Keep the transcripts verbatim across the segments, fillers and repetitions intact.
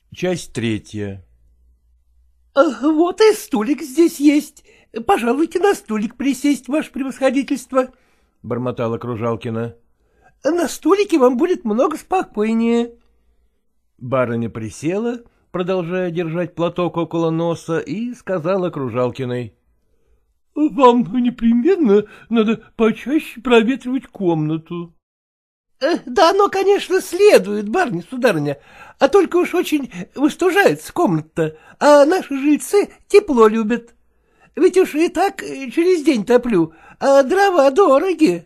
Часть третья. — Вот и стулик здесь есть. Пожалуйте на стулик присесть, ваше превосходительство, — бормотала Кружалкина. — На стулике вам будет много спокойнее. Барыня присела, продолжая держать платок около носа, и сказала Кружалкиной: — Вам непременно надо почаще проветривать комнату. — Да оно, конечно, следует, барыня-сударыня, а только уж очень выстужается комната, а наши жильцы тепло любят. Ведь уж и так через день топлю, а дрова дороги.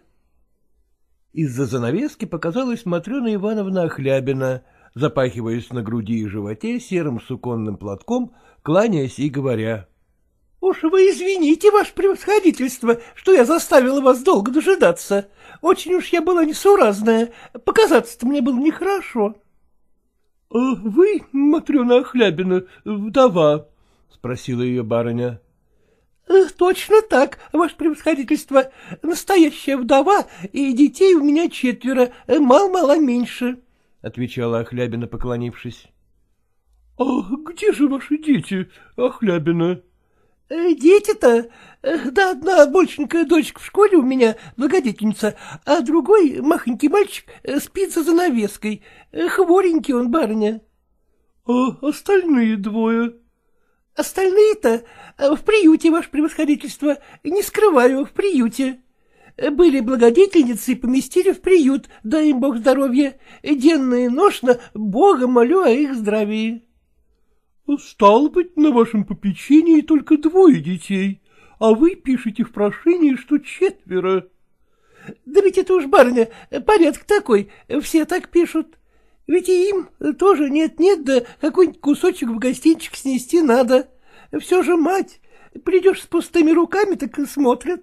Из-за занавески показалась Матрена Ивановна Охлябина, запахиваясь на груди и животе серым суконным платком, кланяясь и говоря: — Уж вы извините, ваше превосходительство, что я заставила вас долго дожидаться. Очень уж я была несуразная, показаться-то мне было нехорошо. — А вы, Матрена Охлябина, вдова? — спросила ее барыня. — Точно так, ваше превосходительство. Настоящая вдова, и детей у меня четверо, мало-мало меньше, — отвечала Охлябина, поклонившись. — А где же ваши дети, Охлябина? — Дети-то? Да одна большенькая дочка в школе у меня, благодетельница, а другой, махонький мальчик, спит за занавеской. Хворенький он, барыня. — А остальные двое? — Остальные-то в приюте, ваше превосходительство, не скрываю, в приюте. Были благодетельницы и поместили в приют, дай им бог здоровья. Денно и ношно Бога молю о их здравии. — Стало быть, на вашем попечении только двое детей, а вы пишете в прошении, что четверо. — Да ведь это уж, барыня, порядок такой, все так пишут. Ведь и им тоже нет-нет, да какой-нибудь кусочек в гостинчик снести надо. Все же мать, придешь с пустыми руками, так и смотрят.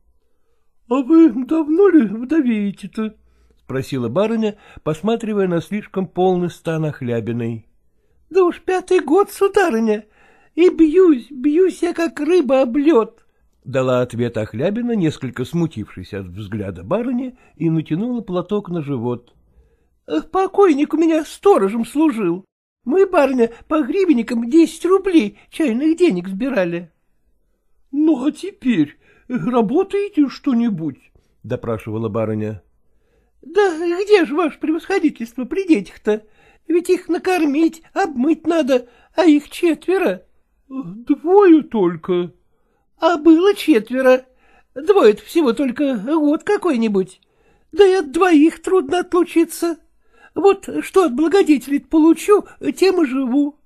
— А вы давно ли вдовеете-то? — спросила барыня, посматривая на слишком полный стан Охлябиной. — Да уж пятый год, сударыня, и бьюсь, бьюсь я, как рыба об лед, — дала ответ Охлябина, несколько смутившись от взгляда барыни, и натянула платок на живот. — Покойник у меня сторожем служил. Мы, барыня, по гривенникам десять рублей чайных денег сбирали. — Ну, а теперь работаете что-нибудь? — допрашивала барыня. — Да где же ваше превосходительство при детях-то? Ведь их накормить, обмыть надо, а их четверо. — Двое только. — А было четверо. Двое-то всего только год какой-нибудь. Да и от двоих трудно отлучиться. Вот что от благодетелей получу, тем и живу.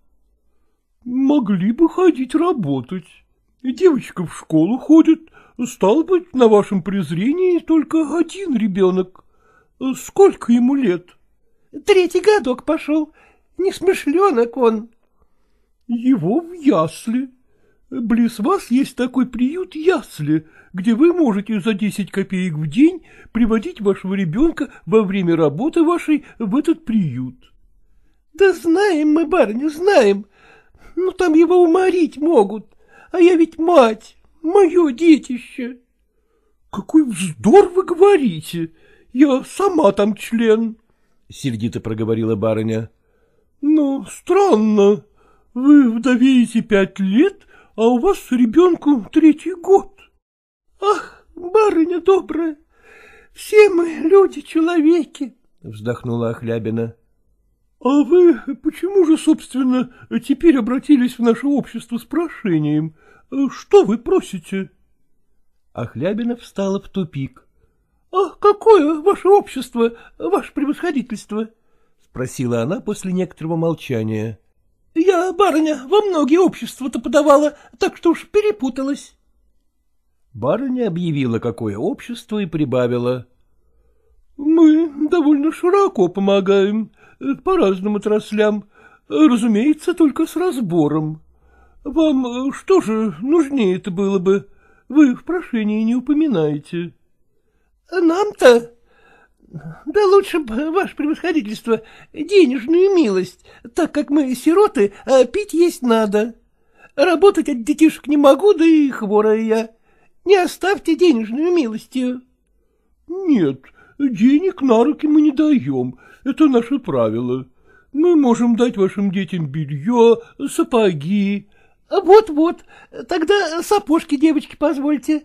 — Могли бы ходить работать. Девочка в школу ходит, стал быть, на вашем презрении только один ребенок. Сколько ему лет? — Третий годок пошел. Несмышленок он. — Его в ясли. Близ вас есть такой приют ясли, где вы можете за десять копеек в день приводить вашего ребенка во время работы вашей в этот приют. — Да знаем мы, барыня, знаем. Ну, там его уморить могут. А я ведь мать, мое детище. — Какой вздор вы говорите! Я сама там член, — сердито проговорила барыня. — Ну, странно. Вы вдовеете пять лет, а у вас ребенку третий год. — Ах, барыня добрая, все мы люди-человеки, — вздохнула Охлябина. — А вы почему же, собственно, теперь обратились в наше общество с прошением? Что вы просите? Охлябина встала в тупик. — А какое ваше общество, ваше превосходительство? — спросила она после некоторого молчания. — Я, барыня, во многие общества-то подавала, так что уж перепуталась. Барыня объявила, какое общество, и прибавила: — Мы довольно широко помогаем, по разным отраслям, разумеется, только с разбором. Вам что же нужнее-то было бы? Вы в прошении не упоминаете. — Нам-то? Да лучше бы, ваше превосходительство, денежную милость, так как мы сироты, а пить есть надо. Работать от детишек не могу, да и хворая я. Не оставьте денежную милостью. — Нет, денег на руки мы не даем, это наше правило. Мы можем дать вашим детям белье, сапоги. Вот-вот, тогда сапожки, девочки, позвольте.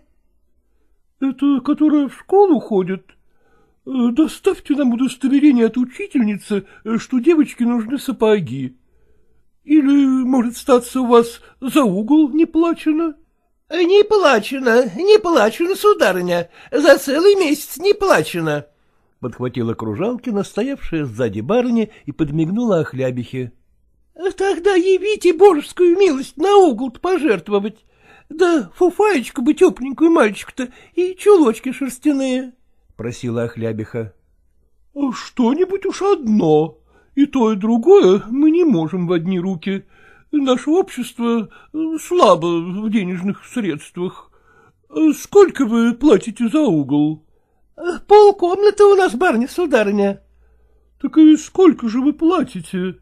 Это которая в школу ходит? Доставьте нам удостоверение от учительницы, что девочке нужны сапоги. Или, может, статься у вас за угол не плачено? — Не плачено, не плачено, сударыня, за целый месяц не плачено, — подхватила Кружалкина, стоявшая сзади барыни, и подмигнула Охлябихе. — Тогда явите божескую милость на угол-то пожертвовать. Да фуфаечку бы тепленькую мальчику-то и чулочки шерстяные, — просила Охлябиха. — Что-нибудь уж одно, и то, и другое мы не можем в одни руки. Наше общество слабо в денежных средствах. Сколько вы платите за угол? — Полкомнаты у нас, барыня, сударыня. — Так и сколько же вы платите?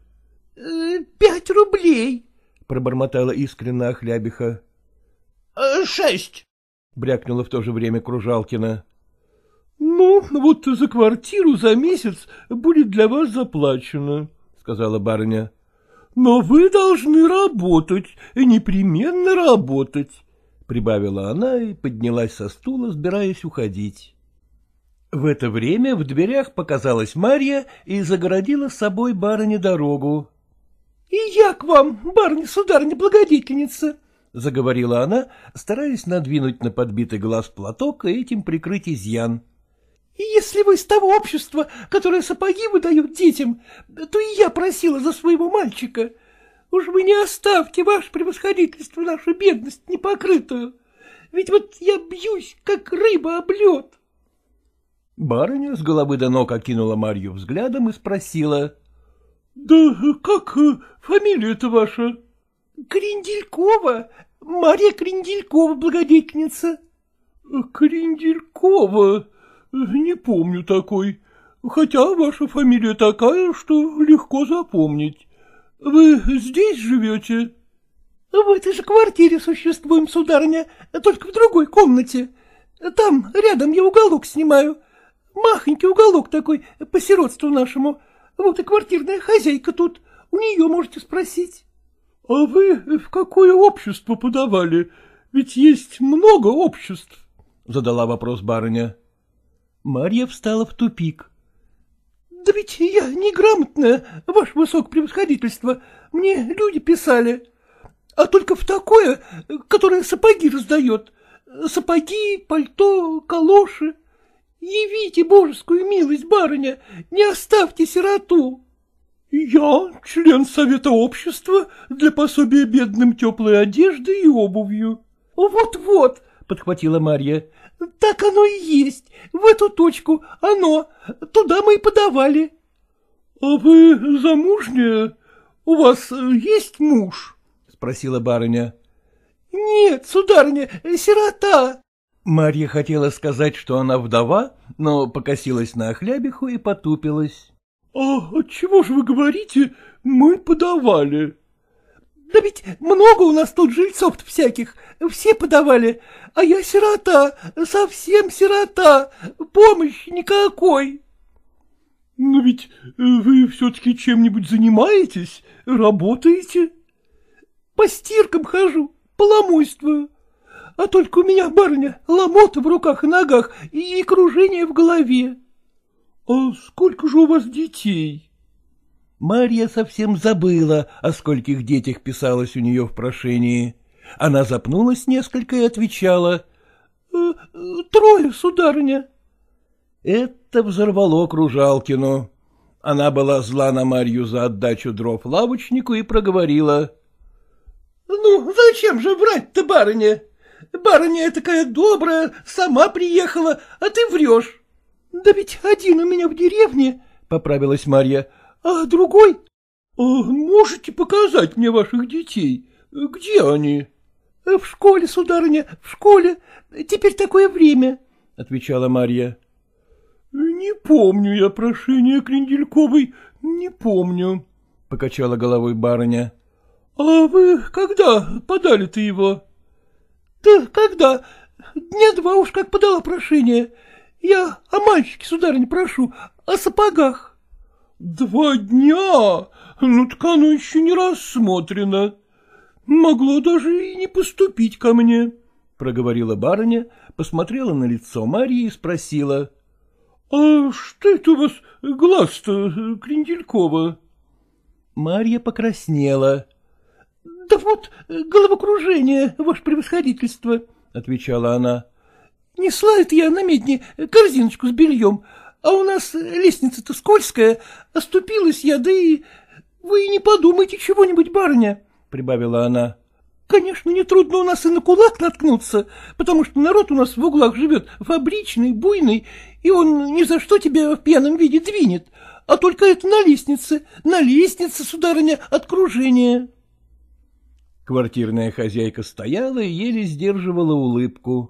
— Пять рублей, — пробормотала искренне Охлябиха. — Шесть, — брякнула в то же время Кружалкина. — Ну, вот за квартиру за месяц будет для вас заплачено, — сказала барыня. — Но вы должны работать, непременно работать, — прибавила она и поднялась со стула, собираясь уходить. В это время в дверях показалась Марья и загородила с собой барыне дорогу. — И я к вам, барыня-сударыня-благодетельница, — заговорила она, стараясь надвинуть на подбитый глаз платок и этим прикрыть изъян. — Если вы из того общества, которое сапоги выдает детям, то и я просила за своего мальчика. Уж вы не оставьте, ваше превосходительство, нашу бедность непокрытую. Ведь вот я бьюсь, как рыба об лед. Барыня с головы до ног окинула Марью взглядом и спросила. — Да как фамилия-то ваша? — Кренделькова, Марья Кренделькова, благодетельница. — Кренделькова? Не помню такой, хотя ваша фамилия такая, что легко запомнить. Вы здесь живете? — В этой же квартире существуем, сударыня, только в другой комнате. Там рядом я уголок снимаю. Махонький уголок такой, по сиротству нашему. Вот и квартирная хозяйка тут, у нее можете спросить. — А вы в какое общество подавали? Ведь есть много обществ, — задала вопрос барыня. Марья встала в тупик. — Да ведь я неграмотная, ваше высокопревосходительство, мне люди писали. А только в такое, которое сапоги раздает. Сапоги, пальто, калоши. Явите божескую милость, барыня, не оставьте сироту. — Я член совета общества для пособия бедным теплой одежды и обувью. — Вот-вот, — подхватила Марья, — так оно и есть, в эту точку, оно, туда мы и подавали. — А вы замужняя? У вас есть муж? — спросила барыня. — Нет, сударыня, сирота. Марья хотела сказать, что она вдова, но покосилась на Охлябиху и потупилась. — А отчего же вы говорите, мы подавали? — Да ведь много у нас тут жильцов-то всяких, все подавали, а я сирота, совсем сирота, помощи никакой. — Но ведь вы все-таки чем-нибудь занимаетесь, работаете? — По стиркам хожу, поломойствую. А только у меня, барыня, ломота в руках и ногах и кружение в голове. — А сколько же у вас детей? Марья совсем забыла, о скольких детях писалось у нее в прошении. Она запнулась несколько и отвечала. «Э, — Трое, сударыня. Это взорвало Кружалкину. Она была зла на Марью за отдачу дров лавочнику и проговорила. — Ну, зачем же врать-то, барыня? Барыня такая добрая, сама приехала, а ты врешь. — Да ведь один у меня в деревне, — поправилась Марья, — а другой... — А можете показать мне ваших детей? Где они? — В школе, сударыня, в школе. Теперь такое время, — отвечала Марья. — Не помню я прошения Крендельковой, не помню, — покачала головой барыня. — А вы когда подали-то его? — Да когда? Дня два уж как подала прошение. Я о мальчике, сударыня, прошу, о сапогах. — Два дня? Ну так оно еще не рассмотрено. Могло даже и не поступить ко мне, — проговорила барыня, посмотрела на лицо Марьи и спросила. — А что это у вас глаз-то, Кренделькова? Марья покраснела. — Да вот головокружение, ваше превосходительство, — отвечала она. — Несла это я на медне корзиночку с бельем, а у нас лестница-то скользкая, оступилась я, да и... Вы не подумайте чего-нибудь, барыня, — прибавила она. — Конечно, нетрудно у нас и на кулак наткнуться, потому что народ у нас в углах живет фабричный, буйный, и он ни за что тебя в пьяном виде двинет, а только это на лестнице, на лестнице, сударыня, от кружения. Квартирная хозяйка стояла и еле сдерживала улыбку.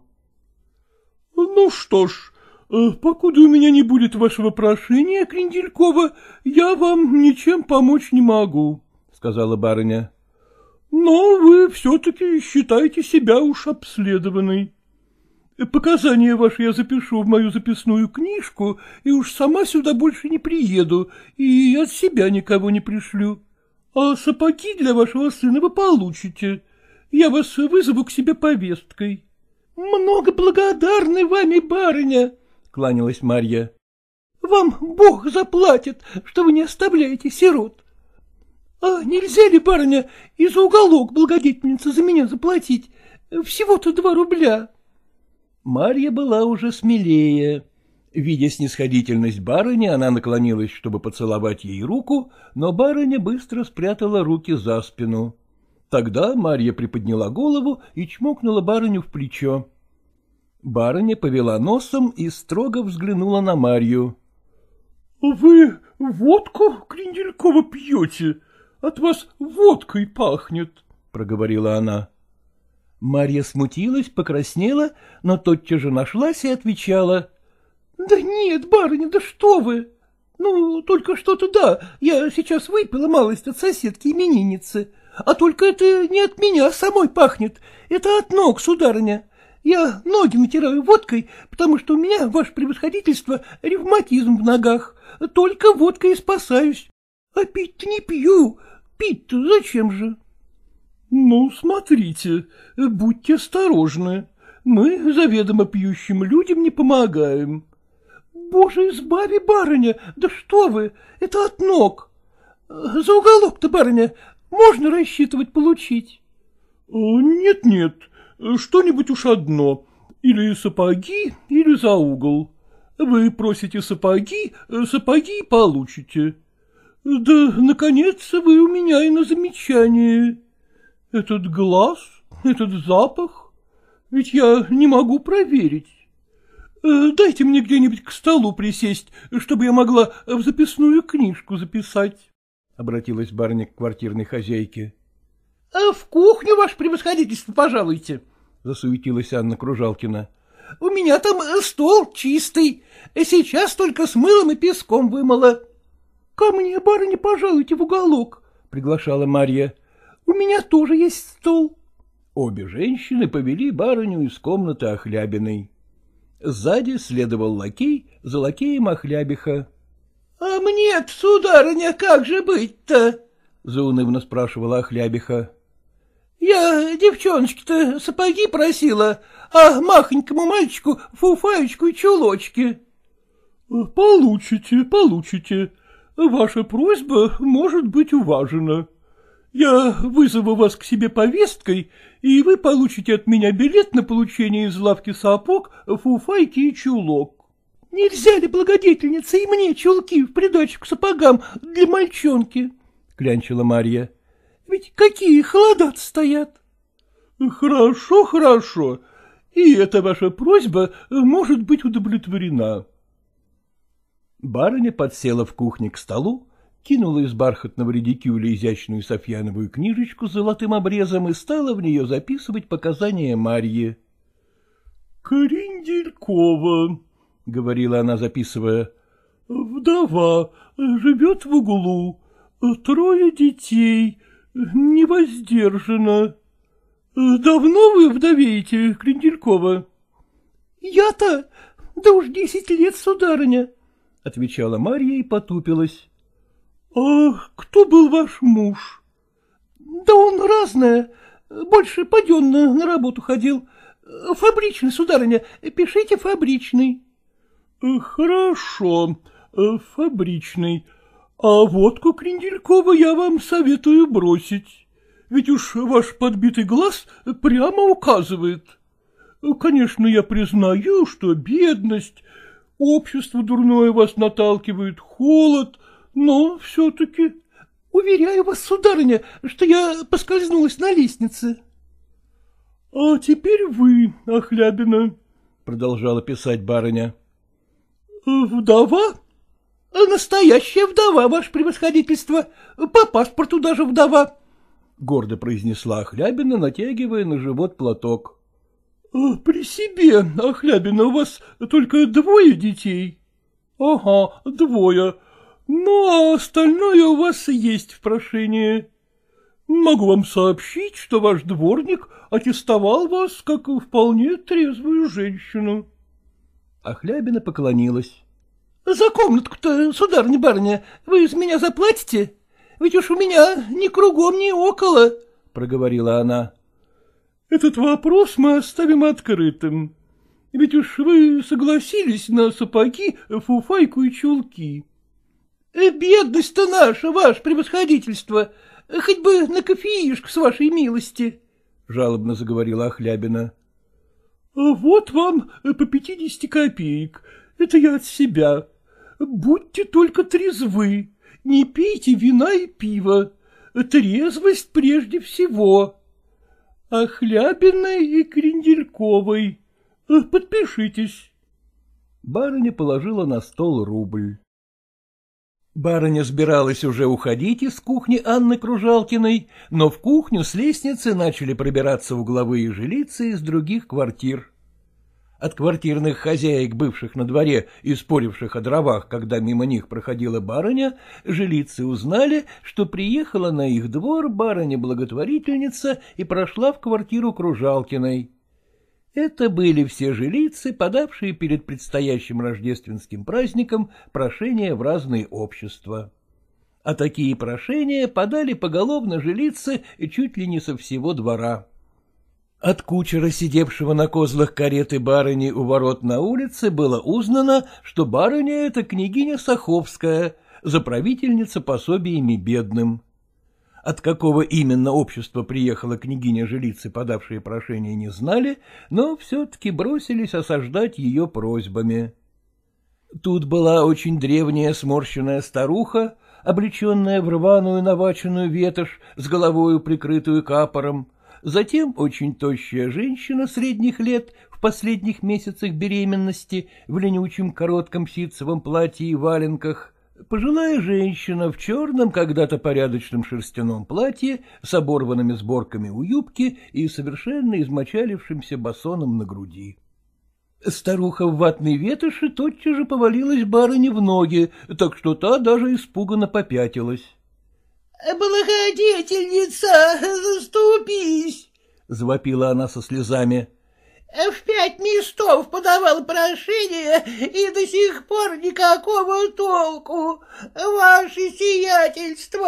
— Ну что ж, покуда у меня не будет вашего прошения, Кренделькова, я вам ничем помочь не могу, — сказала барыня. — Но вы все-таки считаете себя уж обследованной. Показания ваши я запишу в мою записную книжку, и уж сама сюда больше не приеду, и от себя никого не пришлю. А сапоги для вашего сына вы получите. Я вас вызову к себе повесткой. — Много благодарны вами, барыня, — кланялась Марья. — Вам Бог заплатит, что вы не оставляете сирот. А нельзя ли, барыня, и за уголок благодетельница за меня заплатить? Всего-то два рубля. Марья была уже смелее. Видя снисходительность барыни, она наклонилась, чтобы поцеловать ей руку, но барыня быстро спрятала руки за спину. Тогда Марья приподняла голову и чмокнула барыню в плечо. Барыня повела носом и строго взглянула на Марью. — Вы водку, Кренделькова, пьете? От вас водкой пахнет, — проговорила она. Марья смутилась, покраснела, но тотчас же нашлась и отвечала. — Да нет, барыня, да что вы! Ну, только что-то да, я сейчас выпила малость от соседки-именинницы, а только это не от меня самой пахнет, это от ног, сударыня. Я ноги натираю водкой, потому что у меня, ваше превосходительство, ревматизм в ногах, только водкой и спасаюсь. А пить-то не пью, пить-то зачем же? — Ну, смотрите, будьте осторожны, мы заведомо пьющим людям не помогаем. — Боже, избави, барыня, да что вы, это от ног. За уголок-то, барыня, можно рассчитывать получить? — Нет-нет, что-нибудь уж одно, или сапоги, или за угол. Вы просите сапоги, сапоги получите. Да, наконец, вы у меня и на замечание. Этот глаз, этот запах, ведь я не могу проверить. Дайте мне где-нибудь к столу присесть, чтобы я могла в записную книжку записать, — обратилась барыня к квартирной хозяйке. — А в кухню, ваше превосходительство, пожалуйте, — засуетилась Анна Кружалкина. — У меня там стол чистый, сейчас только с мылом и песком вымыла. — Ко мне, барыня, пожалуйте в уголок, — приглашала Марья. — У меня тоже есть стол. Обе женщины повели барыню из комнаты Охлябиной. Сзади следовал лакей, за лакеем Охлябиха. — А мне-то, сударыня, как же быть-то? — заунывно спрашивала Охлябиха. — Я девчоночке-то сапоги просила, а махонькому мальчику фуфаечку и чулочки. — Получите, получите. Ваша просьба может быть уважена. Я вызову вас к себе повесткой, и вы получите от меня билет на получение из лавки сапог, фуфайки и чулок. — Нельзя ли, благодетельница, и мне чулки в придачу к сапогам для мальчонки? — клянчила Марья. — Ведь какие холода стоят. — Хорошо, хорошо, и эта ваша просьба может быть удовлетворена. Барыня подсела в кухне к столу, кинула из бархатного редикюля изящную софьяновую книжечку с золотым обрезом и стала в нее записывать показания Марьи. — Кренделькова, — говорила она, записывая, — вдова, живет в углу, трое детей, невоздержана. Давно вы вдовеете, Кренделькова? — Я-то? Да уж десять лет, сударыня, — отвечала Марья и потупилась. — А кто был ваш муж? — Да он разное, больше паденно на работу ходил. Фабричный, сударыня, пишите фабричный. — Хорошо, фабричный. А водку Кренделькова я вам советую бросить. Ведь уж ваш подбитый глаз прямо указывает. Конечно, я признаю, что бедность, общество дурное вас наталкивает, холод, но все-таки... — Уверяю вас, сударыня, что я поскользнулась на лестнице. — А теперь вы, Охлябина, — продолжала писать барыня. — Вдова? — Настоящая вдова, ваше превосходительство, по паспорту даже вдова, — гордо произнесла Охлябина, натягивая на живот платок. — При себе, Охлябина, у вас только двое детей? — Ага, двое. Ну, а остальное у вас есть в прошении. Могу вам сообщить, что ваш дворник аттестовал вас как вполне трезвую женщину. Охлябина поклонилась. — За комнатку-то, сударыня-барыня, вы из меня заплатите? Ведь уж у меня ни кругом, ни около, — проговорила она. — Этот вопрос мы оставим открытым. Ведь уж вы согласились на сапоги, фуфайку и чулки. — Бедность-то наша, ваше превосходительство, хоть бы на кофеишку с вашей милости, — жалобно заговорила Охлябина. — Вот вам по пятидесяти копеек, это я от себя. Будьте только трезвы, не пейте вина и пива, трезвость прежде всего. Охлябиной и Крендельковой. Подпишитесь. Барыня положила на стол рубль. Барыня собиралась уже уходить из кухни Анны Кружалкиной, но в кухню с лестницы начали пробираться угловые жилицы из других квартир. От квартирных хозяек, бывших на дворе и споривших о дровах, когда мимо них проходила барыня, жилицы узнали, что приехала на их двор барыня-благотворительница и прошла в квартиру Кружалкиной. Это были все жилицы, подавшие перед предстоящим рождественским праздником прошения в разные общества. А такие прошения подали поголовно жилицы чуть ли не со всего двора. От кучера, сидевшего на козлах кареты барыни у ворот на улице, было узнано, что барыня — это княгиня Саховская, заправительница пособиями бедным. От какого именно общества приехала княгиня жилицы, подавшие прошение, не знали, но все-таки бросились осаждать ее просьбами. Тут была очень древняя сморщенная старуха, облеченная в рваную наваченную ветошь, с головою прикрытую капором, затем очень тощая женщина средних лет в последних месяцах беременности в ленючем коротком ситцевом платье и валенках, пожилая женщина в черном, когда-то порядочном шерстяном платье с оборванными сборками у юбки и совершенно измочалившимся басоном на груди. Старуха в ватной ветоши тотчас же повалилась барыне в ноги, так что та даже испуганно попятилась. — Благодетельница, заступись! — завопила она со слезами. — В пять местов подавал прошение, и до сих пор никакого толку. Ваше сиятельство,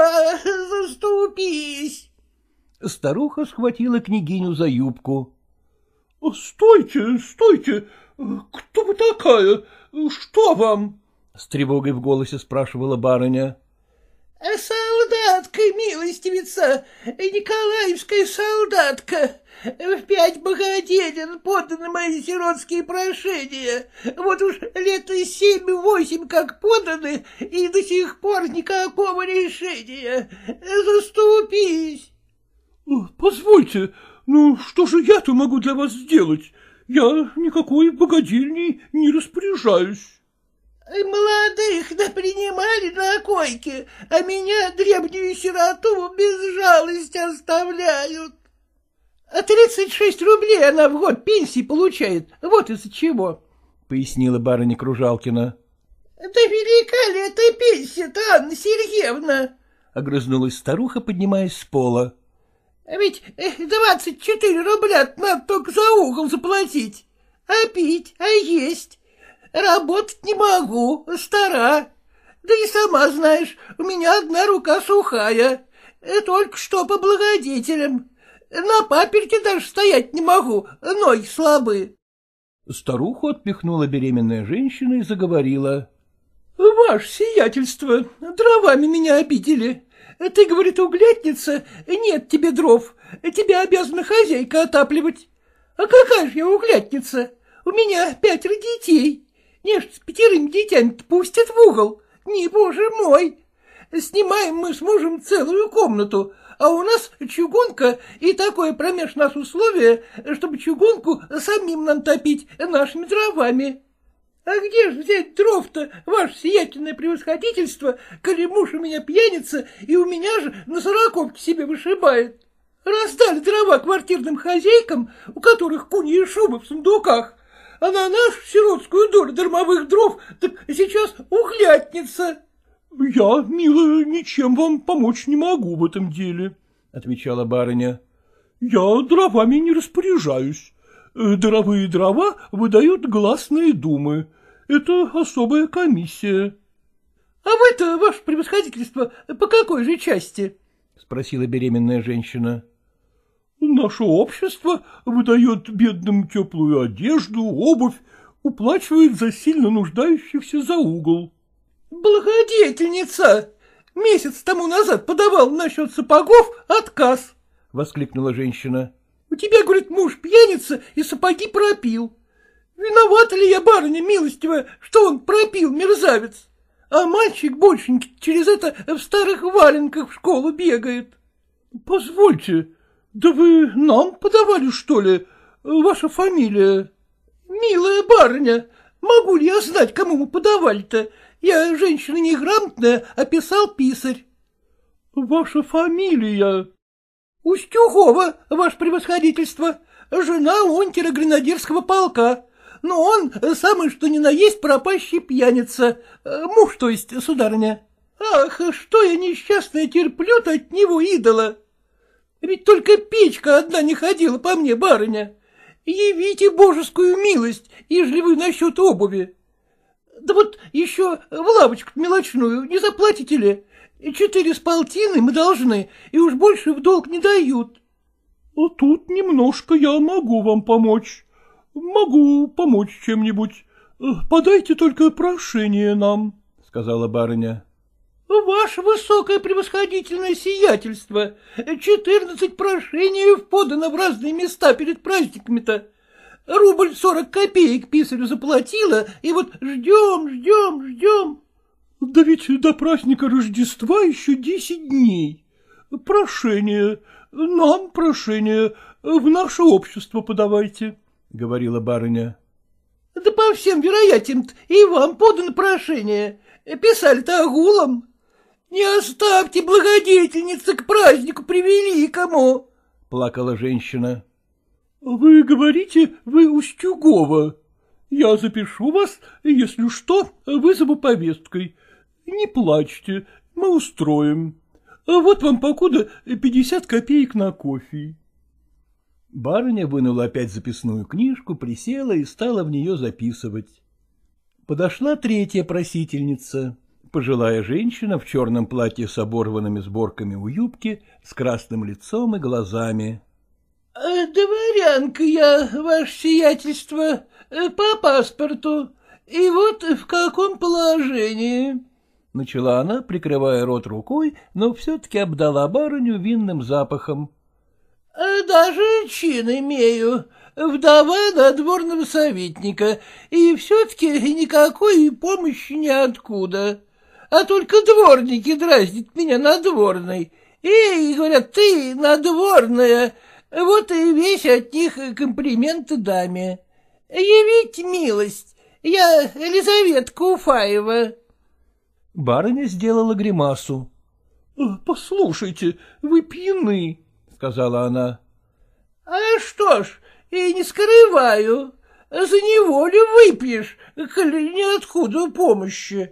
заступись! Старуха схватила княгиню за юбку. — Стойте, стойте! Кто вы такая? Что вам? — с тревогой в голосе спрашивала барыня. — Солдатка, милостивица, николаевская солдатка. В пять богоделин поданы мои сиротские прошения. Вот уж лет семь-восемь как поданы, и до сих пор никакого решения. Заступись. — Позвольте, ну что же я-то могу для вас сделать? Я никакой богодельней не распоряжаюсь. Молодых напринимали на койке, а меня, древнюю сироту, без жалости оставляют. — Тридцать шесть рублей она в год пенсии получает, вот из-за чего, — пояснила барыня Кружалкина. — Да велика ли эта пенсия-то, Анна Сергеевна? — огрызнулась старуха, поднимаясь с пола. — Ведь двадцать четыре рубля надо только за угол заплатить. А пить, а есть? Работать не могу, стара. Да и сама знаешь, у меня одна рука сухая, только что по благодетелям. На паперте даже стоять не могу, ноги слабы. Старуху отпихнула беременная женщина и заговорила. — Ваше сиятельство, дровами меня обидели. Ты, говорит, углятница, нет тебе дров, тебя обязана хозяйка отапливать. А какая же я углятница? У меня пятеро детей. Не ж с пятерыми детьми пустят в угол. Не, боже мой! Снимаем мы с мужем целую комнату, а у нас чугунка и такое промеж нас условие, чтобы чугунку самим нам топить нашими дровами. А где же взять дров-то, ваше сиятельное превосходительство, коли муж у меня пьяница и у меня же на сороковке себе вышибает? Раздали дрова квартирным хозяйкам, у которых куньи шубы в сундуках, а на нашу сиротскую долю дармовых дров так сейчас углятница. — Я, милая, ничем вам помочь не могу в этом деле, — отвечала барыня. — Я дровами не распоряжаюсь. Даровые дрова выдают гласные думы. Это особая комиссия. — А вы-то, ваше превосходительство, по какой же части? — спросила беременная женщина. — Наше общество выдает бедным теплую одежду, обувь, уплачивает за сильно нуждающихся за угол. — Благодетельница! Месяц тому назад подавал насчет сапогов отказ, — воскликнула женщина. — У тебя, говорит, муж пьяница и сапоги пропил. Виновата ли я, барыня милостивая, что он пропил, мерзавец? А мальчик большенький через это в старых валенках в школу бегает. — Позвольте, да вы нам подавали, что ли? Ваша фамилия? — Милая барыня, могу ли я знать, кому мы подавали-то? Я женщина неграмотная, а писал писарь. — Ваша фамилия? — Устюгова, ваше превосходительство, жена унтера гренадерского полка. Но он самый что ни на есть пропащий пьяница, муж, то есть, сударыня. Ах, что я несчастная терплю-то от него идола. Ведь только печка одна не ходила по мне, барыня. Явите божескую милость, ежели вы насчет обуви. Да вот еще в лавочку мелочную не заплатите ли? Четыре с полтиной мы должны, и уж больше в долг не дают. — Тут немножко я могу вам помочь. Могу помочь чем-нибудь. Подайте только прошение нам, — сказала барыня. — Ваше высокое превосходительное сиятельство, четырнадцать прошений подано в разные места перед праздниками-то. Рубль сорок копеек писарю заплатила, и вот ждем, ждем, ждем. — Да ведь до праздника Рождества еще десять дней. Прошение, нам прошение, в наше общество подавайте, — говорила барыня. — Да по всем вероятиям и вам подано прошение. Писали-то огулом. Не оставьте благодетельницы к празднику превеликому, — плакала женщина. — Вы говорите, вы Устюгова. Я запишу вас, если что, вызову повесткой. Не плачьте, мы устроим. Вот вам покуда пятьдесят копеек на кофе. Барыня вынула опять записную книжку, присела и стала в нее записывать. Подошла третья просительница, пожилая женщина в черном платье с оборванными сборками у юбки, с красным лицом и глазами. — Дворянка я, ваше сиятельство, по паспорту, и вот в каком положении, — начала она, прикрывая рот рукой, но все-таки обдала барыню винным запахом. — Даже чин имею, вдова надворного советника, и все-таки никакой помощи ниоткуда. А только дворники дразнят меня надворной. Эй, говорят, ты надворная, вот и весь от них комплименты даме. Явите милость, я Елизаветка Уфаева. Барыня сделала гримасу. — Послушайте, вы пьяны, — сказала она. — А что ж, и не скрываю, за неволю выпьешь, коли ниоткуда помощи.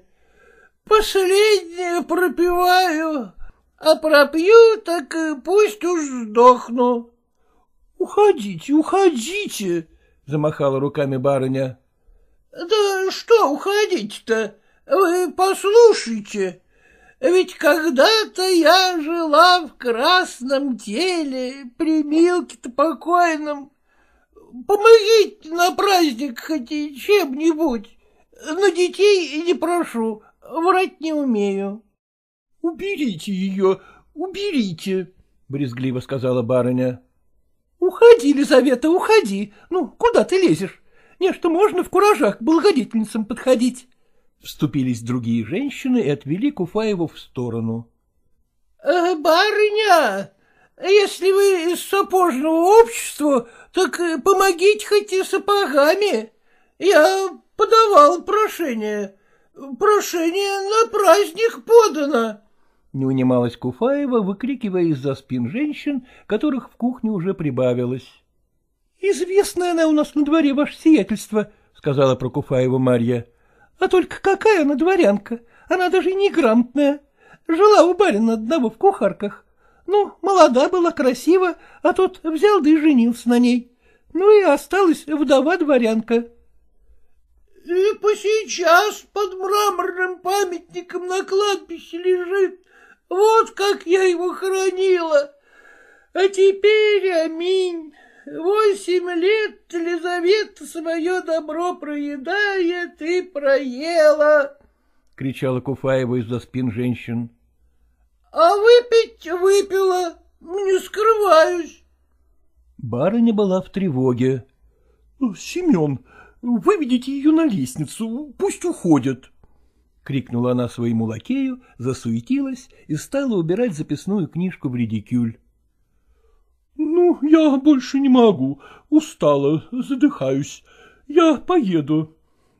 Последнее пропиваю, а пропью, так пусть уж сдохну. — Уходите, уходите, — замахала руками барыня. — Да что уходить-то? Вы послушайте, ведь когда-то я жила в красном теле, при Милке-то покойном. Помогите на праздник хоть и чем-нибудь. На детей не прошу, врать не умею. — Уберите ее, уберите, — брезгливо сказала барыня. — Уходи, Лизавета, уходи. Ну, куда ты лезешь? Нечто можно в куражах к благодетельницам подходить. Вступились другие женщины и отвели Куфаеву в сторону. Э, — Барыня, если вы из сапожного общества, так помогите хоть и сапогами. Я подавал прошение. Прошение на праздник подано. Не унималась Куфаева, выкрикивая из-за спин женщин, которых в кухне уже прибавилось. — Известная она у нас на дворе, ваше сиятельство, — сказала про Куфаеву Марья. — А только какая она дворянка, она даже и неграмотная. Жила у барина одного в кухарках. Ну, молода была, красива, а тот взял да и женился на ней. Ну и осталась вдова-дворянка. — И посейчас под мраморным памятником на кладбище лежит. Вот как я его хоронила. А теперь, аминь, восемь лет Елизавета свое добро проедает и проела, — кричала Куфаева из-за спин женщин. — А выпить выпила, не скрываюсь. Барыня была в тревоге. — Семен, выведите ее на лестницу, пусть уходят. — крикнула она своему лакею, засуетилась и стала убирать записную книжку в редикюль. — Ну, я больше не могу, устала, задыхаюсь. Я поеду.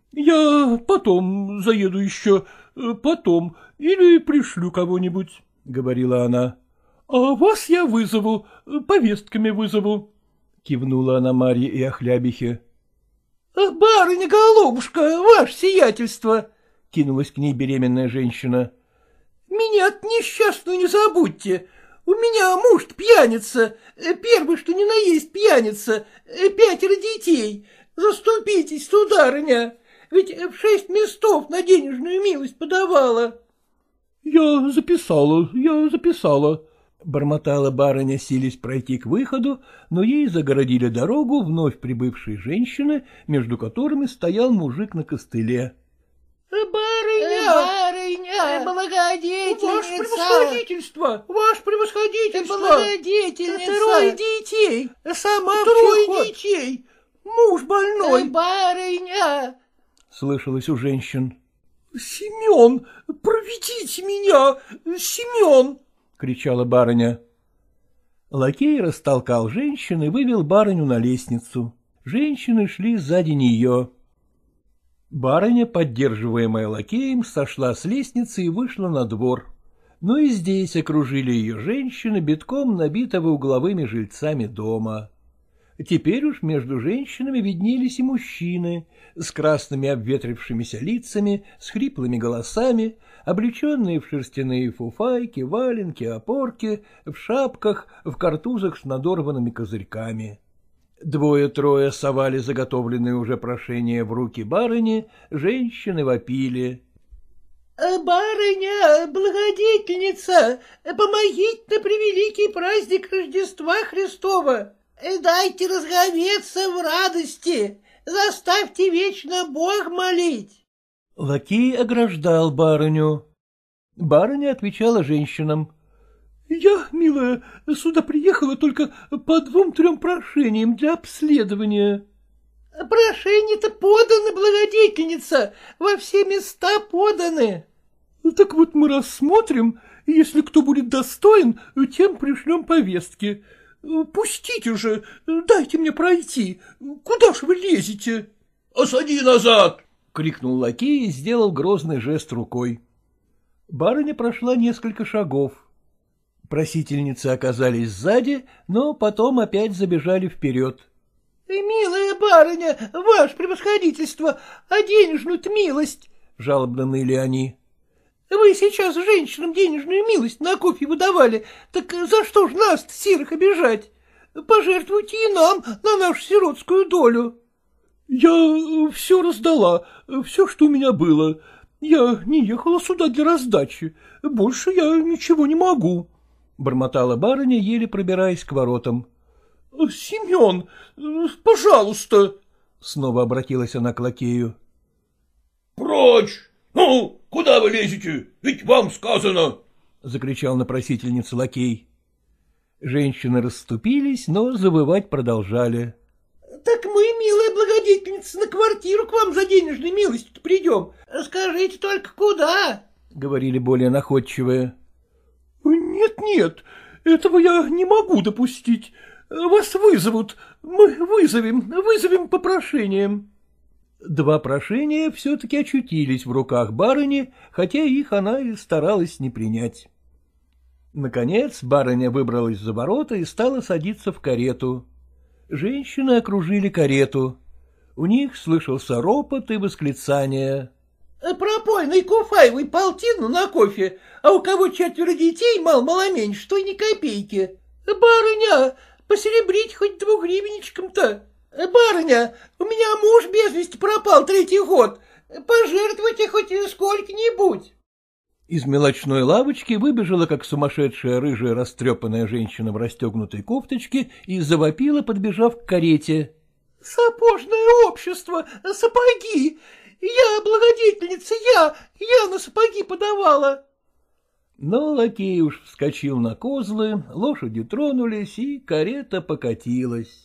Я потом заеду еще, потом, или пришлю кого-нибудь, — говорила она. — А вас я вызову, повестками вызову, — кивнула она Марье и Охлябихе. — Барыня, голубушка, ваше сиятельство! — кинулась к ней беременная женщина. — Меня-то несчастную не забудьте. У меня муж пьяница, первый, что ни на есть пьяница, пятеро детей. Заступитесь, сударыня, ведь в шесть местов на денежную милость подавала. — Я записала, я записала, — бормотала барыня, силясь пройти к выходу, но ей загородили дорогу вновь прибывшие женщины, между которыми стоял мужик на костыле. — Барыня! Барыня! Благодетельница! Ваше превосходительство! Ваше превосходительство! Благодетельница! Трое детей! Сама Трое всего... детей! Муж больной! Барыня! — слышалось у женщин. — Семен, проведите меня, Семен! — кричала барыня. Лакей растолкал женщин и вывел барыню на лестницу. Женщины шли сзади нее. Барыня, поддерживаемая лакеем, сошла с лестницы и вышла на двор. Но и здесь окружили ее женщины, битком набитого угловыми жильцами дома. Теперь уж между женщинами виднелись и мужчины, с красными обветрившимися лицами, с хриплыми голосами, облеченные в шерстяные фуфайки, валенки, опорки, в шапках, в картузах с надорванными козырьками. Двое-трое совали заготовленные уже прошения в руки барыни, женщины вопили. — Барыня, благодетельница, помогите на превеликий праздник Рождества Христова. Дайте разговеться в радости, заставьте вечно Бог молить. Лакей ограждал барыню. Барыня отвечала женщинам. — Я, милая, сюда приехала только по двум-трем прошениям для обследования. — Прошения-то поданы, благодетельница, во все места поданы. — Так вот мы рассмотрим, и если кто будет достоин, тем пришлем повестки. Пустите же, дайте мне пройти. Куда ж вы лезете? — Осади назад! — крикнул лакей и сделал грозный жест рукой. Барыня прошла несколько шагов. Просительницы оказались сзади, но потом опять забежали вперед. — Милая барыня, ваше превосходительство, а денежную-то милость! — жалобно ныли они. — Вы сейчас женщинам денежную милость на кофе выдавали, так за что ж нас-то, сирых, обижать? Пожертвуйте и нам на нашу сиротскую долю. — Я все раздала, все, что у меня было. Я не ехала сюда для раздачи, больше я ничего не могу, — бормотала барыня, еле пробираясь к воротам. — Семен, пожалуйста, — снова обратилась она к лакею. — Прочь! Ну, куда вы лезете? Ведь вам сказано! — закричал на просительницу лакей. Женщины расступились, но завывать продолжали. — Так мы, милая благодетельница, на квартиру к вам за денежной милостью придем. Скажите только, куда? — говорили более находчивые. — Нет, нет, этого я не могу допустить. Вас вызовут, мы вызовем, вызовем по прошениям. Два прошения все-таки очутились в руках барыни, хотя их она и старалась не принять. Наконец барыня выбралась за ворота и стала садиться в карету. Женщины окружили карету. У них слышался ропот и восклицание. — Пропойной Куфаевой полтину на кофе, а у кого четверо детей, мал-мало меньше, то и ни копейки. Барыня, посеребрить хоть двугривенничком-то. Барыня, у меня муж без вести пропал третий год. Пожертвуйте хоть сколько-нибудь. Из мелочной лавочки выбежала, как сумасшедшая рыжая растрепанная женщина в расстегнутой кофточке, и завопила, подбежав к карете. — Сапожное общество, сапоги! Я благодетельница, я, я на сапоги подавала. Но лакей уж вскочил на козлы, лошади тронулись, и карета покатилась.